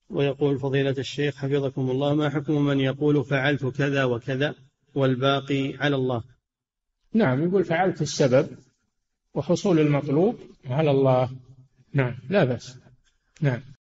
ويقول فضيلة الشيخ حفظكم الله: ما حكم من يقول فعلت كذا وكذا والباقي على الله؟ نعم، يقول فعلت السبب وحصول المطلوب على الله. نعم، لا بأس. نعم.